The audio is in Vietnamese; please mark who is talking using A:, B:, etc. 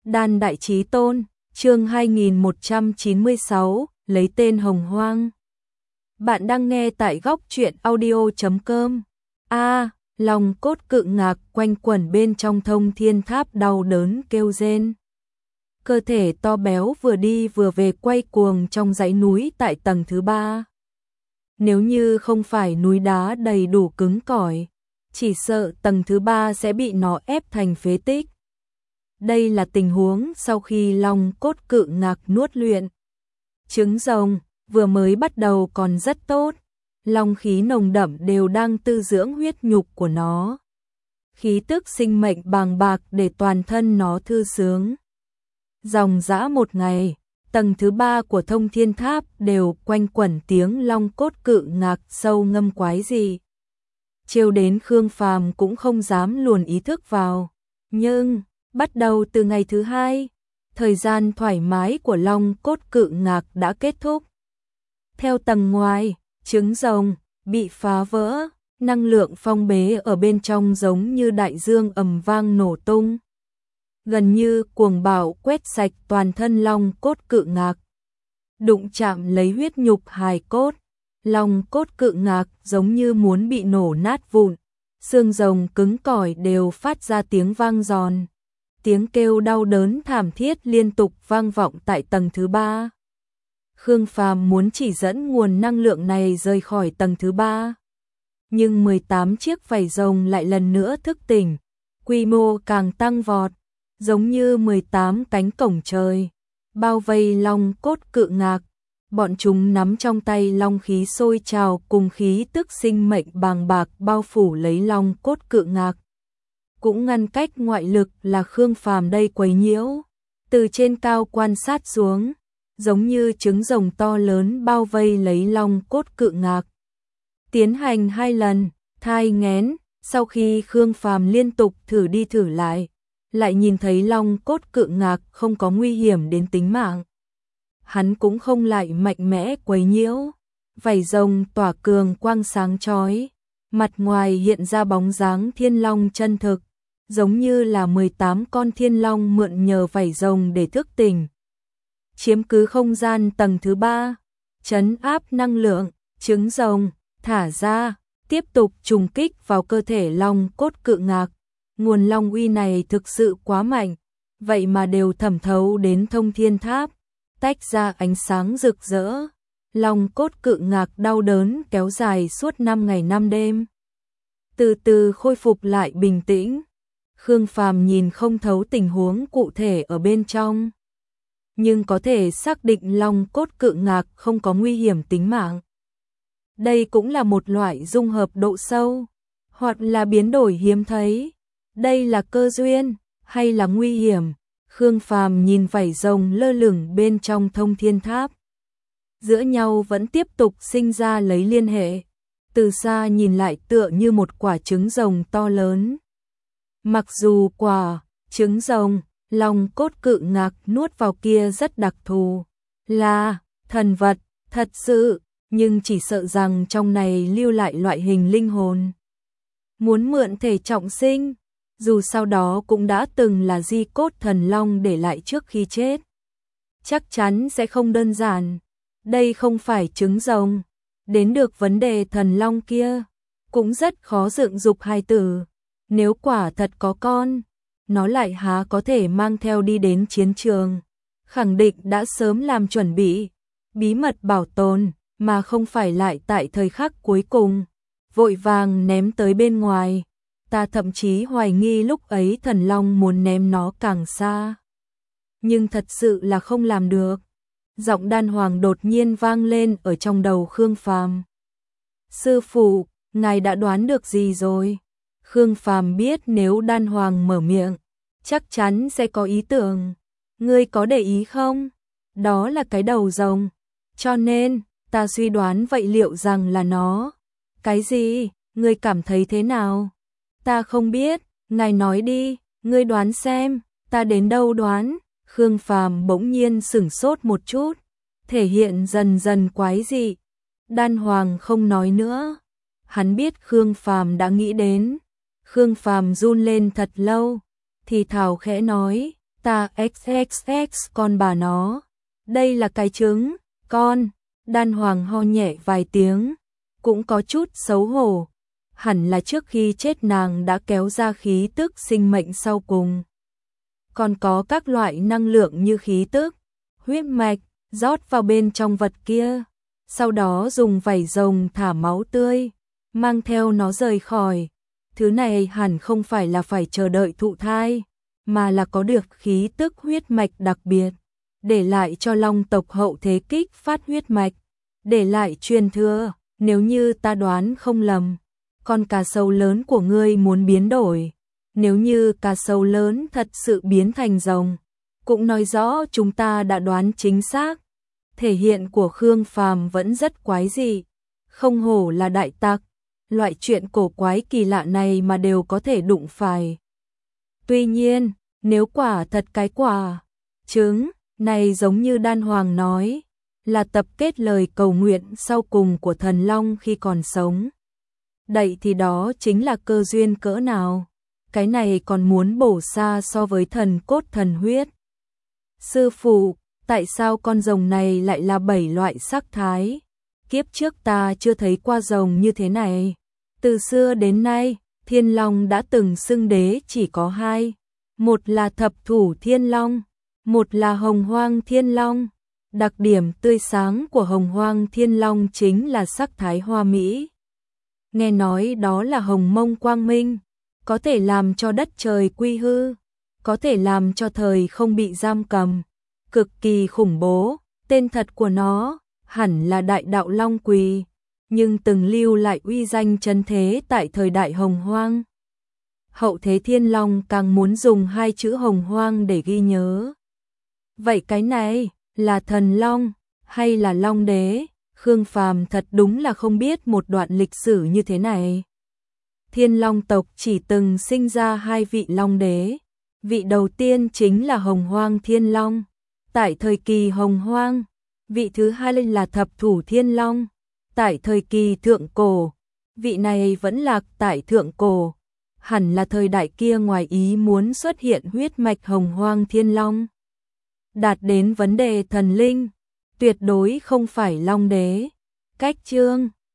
A: Đan Đại Chí Tôn, chương 2196, lấy tên Hồng Hoang. Bạn đang nghe tại góc truyện audio.com. Lòng cốt cự ngạc quanh quẩn bên trong Thông Thiên Tháp đau đớn kêu rên. Cơ thể to béo vừa đi vừa về quay cuồng trong dãy núi tại tầng thứ 3. Nếu như không phải núi đá đầy đủ cứng cỏi, chỉ sợ tầng thứ 3 sẽ bị nó ép thành phế tích. Đây là tình huống sau khi long cốt cự ngạc nuốt luyện trứng rồng, vừa mới bắt đầu còn rất tốt, long khí nồng đậm đều đang tư dưỡng huyết nhục của nó. Khí tức sinh mệnh bàng bạc để toàn thân nó thư sướng. Dòng dã một ngày, tầng thứ 3 của Thông Thiên Tháp đều quanh quẩn tiếng long cốt cự ngạc sâu ngâm quái dị. Trêu đến Khương Phàm cũng không dám luồn ý thức vào. Nhưng bắt đầu từ ngày thứ 2, thời gian thoải mái của long cốt cự ngạc đã kết thúc. Theo tầng ngoài, trứng rồng bị phá vỡ, năng lượng phong bế ở bên trong giống như đại dương ầm vang nổ tung. Gần như cuồng bạo quét sạch toàn thân long cốt cự ngạc. Đụng chạm lấy huyết nhục hài cốt, long cốt cự ngạc giống như muốn bị nổ nát vụn. Xương rồng cứng cỏi đều phát ra tiếng vang giòn. Tiếng kêu đau đớn thảm thiết liên tục vang vọng tại tầng thứ 3. Khương Phàm muốn chỉ dẫn nguồn năng lượng này rời khỏi tầng thứ 3. Nhưng 18 chiếc vảy rồng lại lần nữa thức tỉnh, quy mô càng tăng vọt, giống như 18 cánh cổng trời, bao vây long cốt cự ngạc. Bọn chúng nắm trong tay long khí sôi trào cùng khí tức sinh mệnh bàng bạc bao phủ lấy long cốt cự ngạc. Cũng ngăn cách ngoại lực là Khương Phàm đây quấy nhiễu. Từ trên cao quan sát xuống, giống như trứng rồng to lớn bao vây lấy long cốt cự ngạc. Tiến hành 2 lần, thai nghén, sau khi Khương Phàm liên tục thử đi thử lại nhìn thấy long cốt cự ngạc không có nguy hiểm đến tính mạng. Hắn cũng không lại mạnh mẽ quấy nhiễu. Vảy rồng tỏa cường quang sáng chói, mặt ngoài hiện ra bóng dáng thiên long chân thực, giống như là 18 con thiên long mượn nhờ vảy rồng để thức tỉnh. Chiếm cứ không gian tầng thứ 3, trấn áp năng lượng, trứng rồng thả ra, tiếp tục trùng kích vào cơ thể long cốt cự ngạc. Nguồn long uy này thực sự quá mạnh, vậy mà đều thẩm thấu đến Thông Thiên Tháp, tách ra ánh sáng rực rỡ. Long cốt cự ngạc đau đớn kéo dài suốt 5 ngày 5 đêm. Từ từ khôi phục lại bình tĩnh. Khương Phàm nhìn không thấu tình huống cụ thể ở bên trong, nhưng có thể xác định long cốt cự ngạc không có nguy hiểm tính mạng. Đây cũng là một loại dung hợp độ sâu, hoặc là biến đổi hiếm thấy. Đây là cơ duyên, hay là nguy hiểm? Khương Phàm nhìn vảy rồng lơ lửng bên trong Thông Thiên Tháp. Giữa nhau vẫn tiếp tục sinh ra lấy liên hệ. Từ xa nhìn lại tựa như một quả trứng rồng to lớn. Mặc dù quả trứng rồng long cốt cự ngạc nuốt vào kia rất đặc thù, là thần vật thật sự, nhưng chỉ sợ rằng trong này lưu lại loại hình linh hồn. Muốn mượn thể trọng sinh, dù sau đó cũng đã từng là di cốt thần long để lại trước khi chết, chắc chắn sẽ không đơn giản. Đây không phải trứng rồng. Đến được vấn đề thần long kia, cũng rất khó dựng dục hài tử. Nếu quả thật có con, nó lại há có thể mang theo đi đến chiến trường. Khẳng định đã sớm làm chuẩn bị, bí mật bảo tồn, mà không phải lại tại thời khắc cuối cùng vội vàng ném tới bên ngoài. Ta thậm chí hoài nghi lúc ấy thần long muốn ném nó càng xa, nhưng thật sự là không làm được. Giọng Đan Hoàng đột nhiên vang lên ở trong đầu Khương Phàm. Sư phụ, ngài đã đoán được gì rồi? Khương Phàm biết nếu Đan Hoàng mở miệng, chắc chắn sẽ có ý tưởng. Ngươi có để ý không? Đó là cái đầu rồng. Cho nên, ta suy đoán vậy liệu rằng là nó. Cái gì? Ngươi cảm thấy thế nào? Ta không biết, ngài nói đi, ngươi đoán xem, ta đến đâu đoán. Khương Phàm bỗng nhiên sửng sốt một chút, thể hiện dần dần quái dị. Đan Hoàng không nói nữa, hắn biết Khương Phàm đã nghĩ đến. Khương Phàm run lên thật lâu, thì thào khẽ nói, ta XXX con bà nó. Đây là cái trứng, con. Đan Hoàng ho nhẹ vài tiếng, cũng có chút xấu hổ. Hẳn là trước khi chết nàng đã kéo ra khí tức sinh mệnh sau cùng. Còn có các loại năng lượng như khí tức, huyết mạch, rót vào bên trong vật kia. Sau đó dùng vảy rồng thả máu tươi, mang theo nó rời khỏi. Thứ này hẳn không phải là phải chờ đợi thụ thai, mà là có được khí tức huyết mạch đặc biệt, để lại cho long tộc hậu thế kích phát huyết mạch, để lại truyền thừa. Nếu như ta đoán không lầm, con cá sấu lớn của ngươi muốn biến đổi. Nếu như cá sấu lớn thật sự biến thành rồng, cũng nói rõ chúng ta đã đoán chính xác. Thể hiện của Khương Phàm vẫn rất quái dị, không hổ là đại tặc, loại chuyện cổ quái kỳ lạ này mà đều có thể đụng phải. Tuy nhiên, nếu quả thật cái quả trứng này giống như Đan Hoàng nói, là tập kết lời cầu nguyện sau cùng của thần long khi còn sống, đậy thì đó chính là cơ duyên cỡ nào. Cái này còn muốn bổ xa so với thần cốt thần huyết. Sư phụ, tại sao con rồng này lại là 7 loại sắc thái? Kiếp trước ta chưa thấy qua rồng như thế này. Từ xưa đến nay, thiên long đã từng xưng đế chỉ có 2. Một là thập thủ thiên long, một là hồng hoang thiên long. Đặc điểm tươi sáng của hồng hoang thiên long chính là sắc thái hoa mỹ. Nghe nói đó là hồng mông quang minh, có thể làm cho đất trời quy hư, có thể làm cho thời không bị giam cầm, cực kỳ khủng bố. Tên thật của nó hẳn là Đại Đạo Long Quỳ, nhưng từng lưu lại uy danh trấn thế tại thời đại hồng hoang. Hậu thế thiên long càng muốn dùng 2 chữ hồng hoang để ghi nhớ. Vậy cái này là thần long hay là long đế? Khương Phàm thật đúng là không biết một đoạn lịch sử như thế này. Thiên long tộc chỉ từng sinh ra 2 vị long đế. Vị đầu tiên chính là hồng hoang thiên long, tại thời kỳ hồng hoang. Vị thứ hai là thập thủ thiên long, tại thời kỳ thượng cổ. Vị này vẫn lạc tại thượng cổ. Hẳn là thời đại kia ngoài ý muốn xuất hiện huyết mạch hồng hoang thiên long, đạt đến vấn đề thần linh, tuyệt đối không phải long đế. Cách chương